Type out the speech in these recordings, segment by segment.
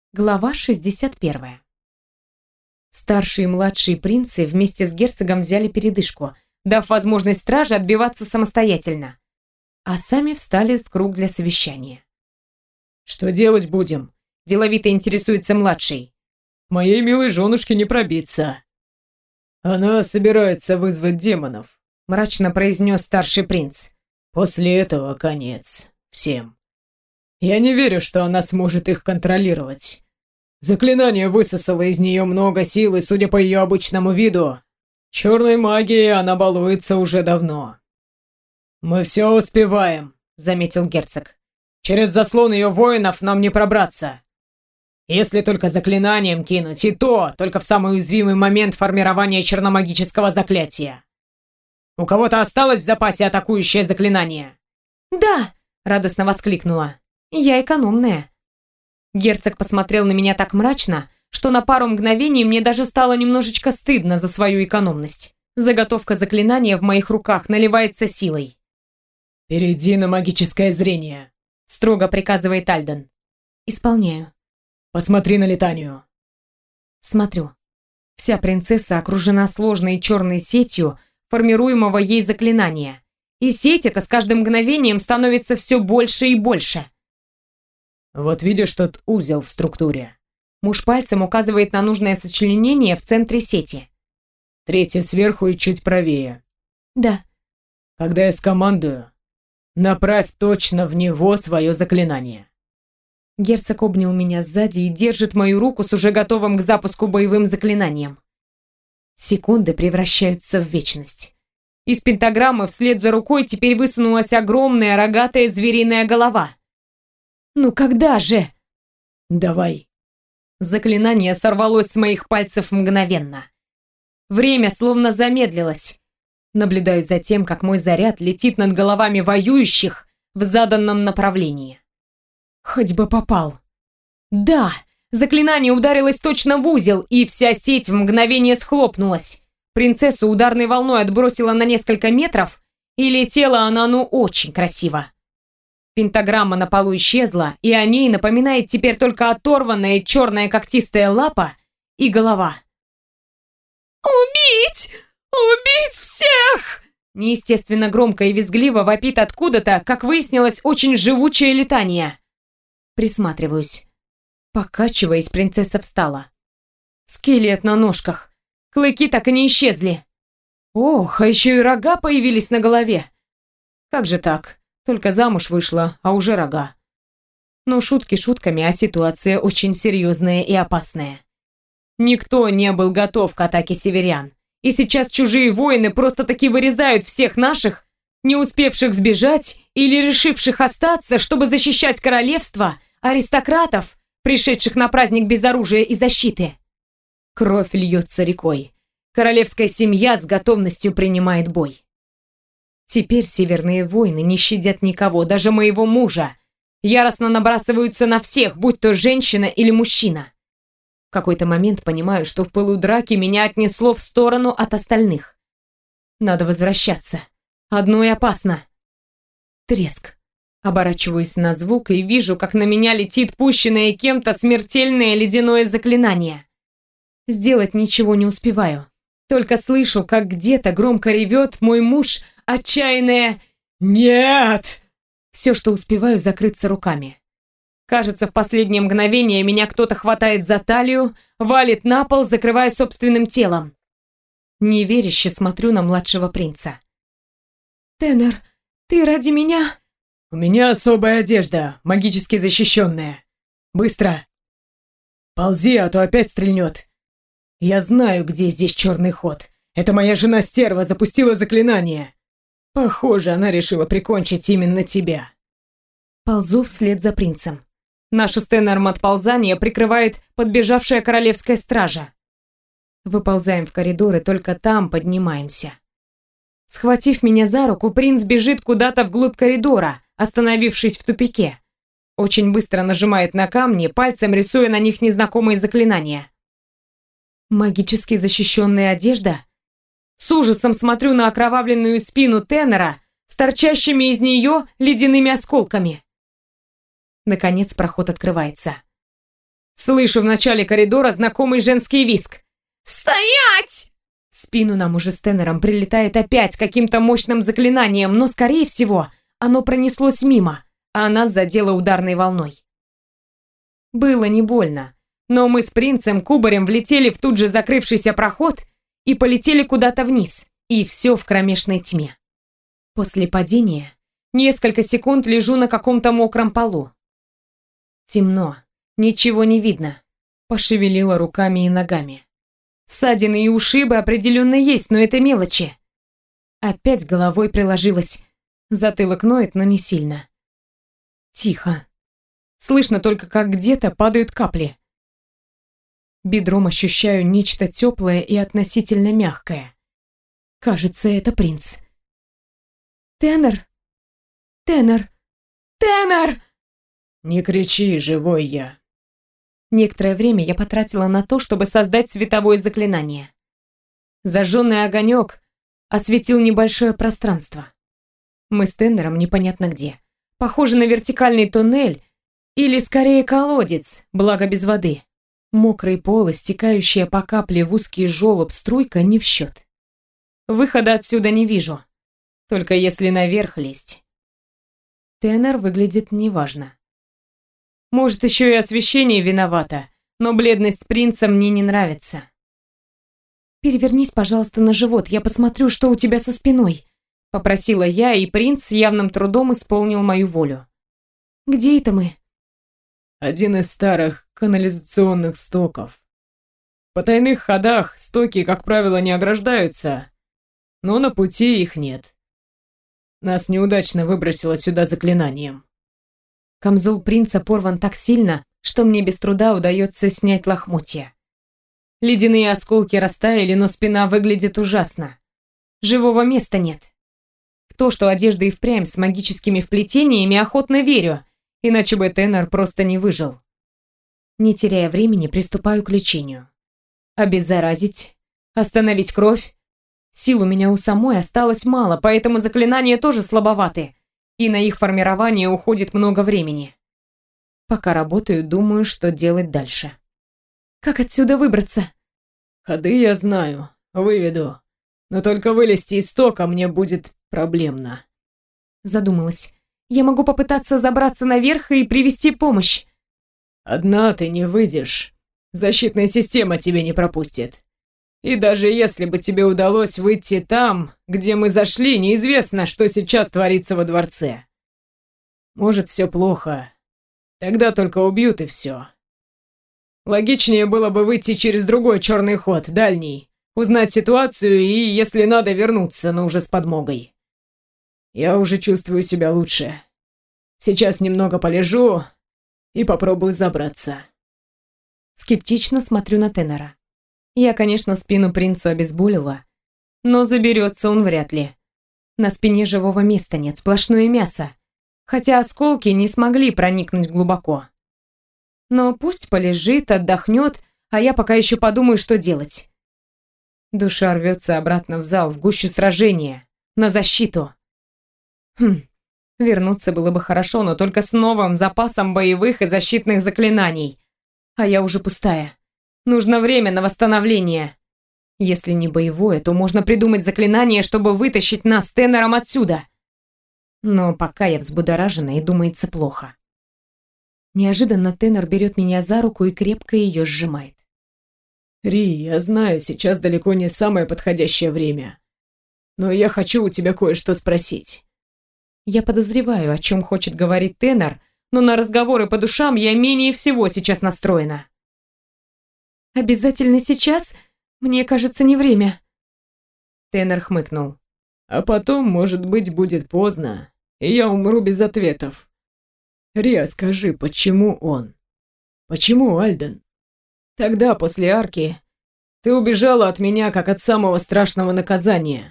Глава 61. Старший и младший принцы вместе с герцогом взяли передышку, дав возможность страже отбиваться самостоятельно, а сами встали в круг для совещания. «Что делать будем?» – деловито интересуется младший. «Моей милой женушке не пробиться». «Она собирается вызвать демонов», – мрачно произнес старший принц. «После этого конец всем. Я не верю, что она сможет их контролировать. Заклинание высосало из нее много сил, и, судя по ее обычному виду, черной магией она балуется уже давно. Мы все успеваем», — заметил герцог. «Через заслон ее воинов нам не пробраться. Если только заклинанием кинуть, и то только в самый уязвимый момент формирования черномагического заклятия. У кого-то осталось в запасе атакующее заклинание?» «Да!» — радостно воскликнула. «Я экономная». Герцог посмотрел на меня так мрачно, что на пару мгновений мне даже стало немножечко стыдно за свою экономность. Заготовка заклинания в моих руках наливается силой. «Перейди на магическое зрение», — строго приказывает Альден. «Исполняю». «Посмотри на Литанию». Смотрю. Вся принцесса окружена сложной черной сетью формируемого ей заклинания. И сеть эта с каждым мгновением становится все больше и больше. «Вот видишь тот узел в структуре?» Муж пальцем указывает на нужное сочленение в центре сети. «Третье сверху и чуть правее». «Да». «Когда я скомандую, направь точно в него свое заклинание». Герцог обнял меня сзади и держит мою руку с уже готовым к запуску боевым заклинанием. Секунды превращаются в вечность. Из пентаграммы вслед за рукой теперь высунулась огромная рогатая звериная голова. «Ну когда же?» «Давай». Заклинание сорвалось с моих пальцев мгновенно. Время словно замедлилось. Наблюдаю за тем, как мой заряд летит над головами воюющих в заданном направлении. Хоть бы попал. Да! Заклинание ударилось точно в узел, и вся сеть в мгновение схлопнулась. Принцессу ударной волной отбросила на несколько метров, и летела она очень красиво. Пентаграмма на полу исчезла, и о ней напоминает теперь только оторванная черная когтистая лапа и голова. «Убить! Убить всех!» Неестественно громко и визгливо вопит откуда-то, как выяснилось, очень живучее летание. Присматриваюсь. Покачиваясь, принцесса встала. Скелет на ножках. Клыки так и не исчезли. Ох, а еще и рога появились на голове. Как же так? Только замуж вышла, а уже рога. Но шутки шутками, а ситуация очень серьезная и опасная. Никто не был готов к атаке северян. И сейчас чужие воины просто-таки вырезают всех наших, не успевших сбежать или решивших остаться, чтобы защищать королевство, аристократов, пришедших на праздник без оружия и защиты. Кровь льется рекой. Королевская семья с готовностью принимает бой. Теперь северные воины не щадят никого, даже моего мужа. Яростно набрасываются на всех, будь то женщина или мужчина. В какой-то момент понимаю, что в пылу драки меня отнесло в сторону от остальных. Надо возвращаться. Одной опасно. Треск. Оборачиваюсь на звук и вижу, как на меня летит пущенное кем-то смертельное ледяное заклинание. Сделать ничего не успеваю. Только слышу, как где-то громко ревет мой муж отчаянное «Нет!». Все, что успеваю, закрыться руками. Кажется, в последнее мгновение меня кто-то хватает за талию, валит на пол, закрывая собственным телом. Неверяще смотрю на младшего принца. «Теннер, ты ради меня?» «У меня особая одежда, магически защищенная. Быстро! Ползи, а то опять стрельнет. Я знаю, где здесь черный ход. Это моя жена-стерва запустила заклинание. Похоже, она решила прикончить именно тебя». Ползу вслед за принцем. Наше с Теннером отползание прикрывает подбежавшая королевская стража. Выползаем в коридор и только там поднимаемся. Схватив меня за руку, принц бежит куда-то вглубь коридора, остановившись в тупике. Очень быстро нажимает на камни, пальцем рисуя на них незнакомые заклинания. Магически защищенная одежда? С ужасом смотрю на окровавленную спину Теннера с торчащими из нее ледяными осколками. Наконец проход открывается. Слышу в начале коридора знакомый женский визг. «Стоять!» В спину нам уже с Теннером прилетает опять каким-то мощным заклинанием, но, скорее всего, оно пронеслось мимо, а нас задело ударной волной. Было не больно, но мы с принцем кубарем влетели в тут же закрывшийся проход и полетели куда-то вниз, и все в кромешной тьме. После падения несколько секунд лежу на каком-то мокром полу. Темно, ничего не видно. Пошевелила руками и ногами. Ссадины и ушибы определенно есть, но это мелочи. Опять головой приложилась. Затылок ноет, но не сильно. Тихо. Слышно только, как где-то падают капли. Бедром ощущаю нечто теплое и относительно мягкое. Кажется, это принц. «Теннер! Теннер! Теннер!» «Не кричи, живой я!» Некоторое время я потратила на то, чтобы создать световое заклинание. Зажженный огонек осветил небольшое пространство. Мы с Теннером непонятно где. Похоже на вертикальный туннель или скорее колодец, благо без воды. Мокрый пол и стекающая по капле в узкий желоб струйка не в счет. Выхода отсюда не вижу, только если наверх лезть. Теннер выглядит неважно. Может, еще и освещение виновато, но бледность принца мне не нравится. «Перевернись, пожалуйста, на живот, я посмотрю, что у тебя со спиной», — попросила я, и принц с явным трудом исполнил мою волю. «Где это мы?» «Один из старых канализационных стоков. В потайных ходах стоки, как правило, не ограждаются, но на пути их нет. Нас неудачно выбросило сюда заклинанием». Камзол принца порван так сильно, что мне без труда удается снять лохмотья. Ледяные осколки растаяли, но спина выглядит ужасно. Живого места нет. В то, что одежда и впрямь с магическими вплетениями, охотно верю, иначе бы Теннер просто не выжил. Не теряя времени, приступаю к лечению. Обеззаразить, остановить кровь. Сил у меня у самой осталось мало, поэтому заклинания тоже слабоваты, и на их формирование уходит много времени. Пока работаю, думаю, что делать дальше. Как отсюда выбраться? «Ходы я знаю, выведу, но только вылезти из стока мне будет проблемно». Задумалась. Я могу попытаться забраться наверх и привести помощь. «Одна ты не выйдешь. Защитная система тебе не пропустит. И даже если бы тебе удалось выйти там, где мы зашли, неизвестно, что сейчас творится во дворце. Может, все плохо. Тогда только убьют и все. Логичнее было бы выйти через другой черный ход, дальний, узнать ситуацию и, если надо, вернуться, но уже с подмогой. Я уже чувствую себя лучше. Сейчас немного полежу и попробую забраться». Скептично смотрю на Теннера. Я, конечно, спину принцу обезболила, но заберется он вряд ли. На спине живого места нет, сплошное мясо, хотя осколки не смогли проникнуть глубоко. Но пусть полежит, отдохнет, а я пока еще подумаю, что делать. Душа рвется обратно в зал, в гущу сражения, на защиту. Вернуться было бы хорошо, но только с новым запасом боевых и защитных заклинаний. А я уже пустая. Нужно время на восстановление. Если не боевое, то можно придумать заклинание, чтобы вытащить нас с Теннером отсюда. Но пока я взбудоражена и думается плохо. Неожиданно Теннер берет меня за руку и крепко ее сжимает. «Ри, я знаю, сейчас далеко не самое подходящее время. Но я хочу у тебя кое-что спросить». Я подозреваю, о чем хочет говорить Теннер, но на разговоры по душам я менее всего сейчас настроена. «Обязательно сейчас? Мне кажется, не время». Теннер хмыкнул. «А потом, может быть, будет поздно, и я умру без ответов. Риа, скажи, почему он? Почему Альден? Тогда, после арки, ты убежала от меня, как от самого страшного наказания.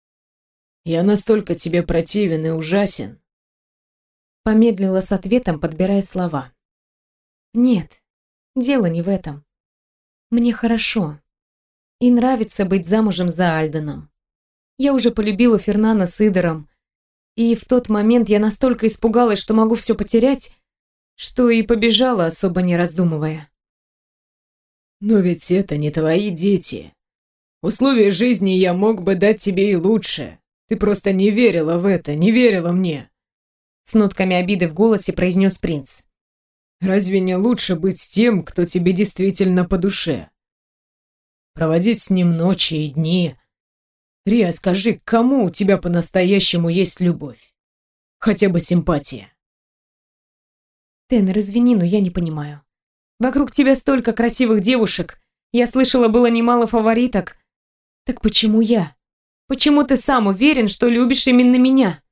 Я настолько тебе противен и ужасен». Помедлила с ответом, подбирая слова. «Нет, дело не в этом. Мне хорошо. И нравится быть замужем за Альденом. Я уже полюбила Фернана с Идором, и в тот момент я настолько испугалась, что могу все потерять, что и побежала, особо не раздумывая. Но ведь это не твои дети. Условия жизни я мог бы дать тебе и лучше. Ты просто не верила в это, не верила мне. С нотками обиды в голосе произнес принц. Разве не лучше быть с тем, кто тебе действительно по душе? Проводить с ним ночи и дни. Риа, скажи, к кому у тебя по-настоящему есть любовь? Хотя бы симпатия. Теннер, извини, но я не понимаю. Вокруг тебя столько красивых девушек. Я слышала, было немало фавориток. Так почему я? Почему ты сам уверен, что любишь именно меня?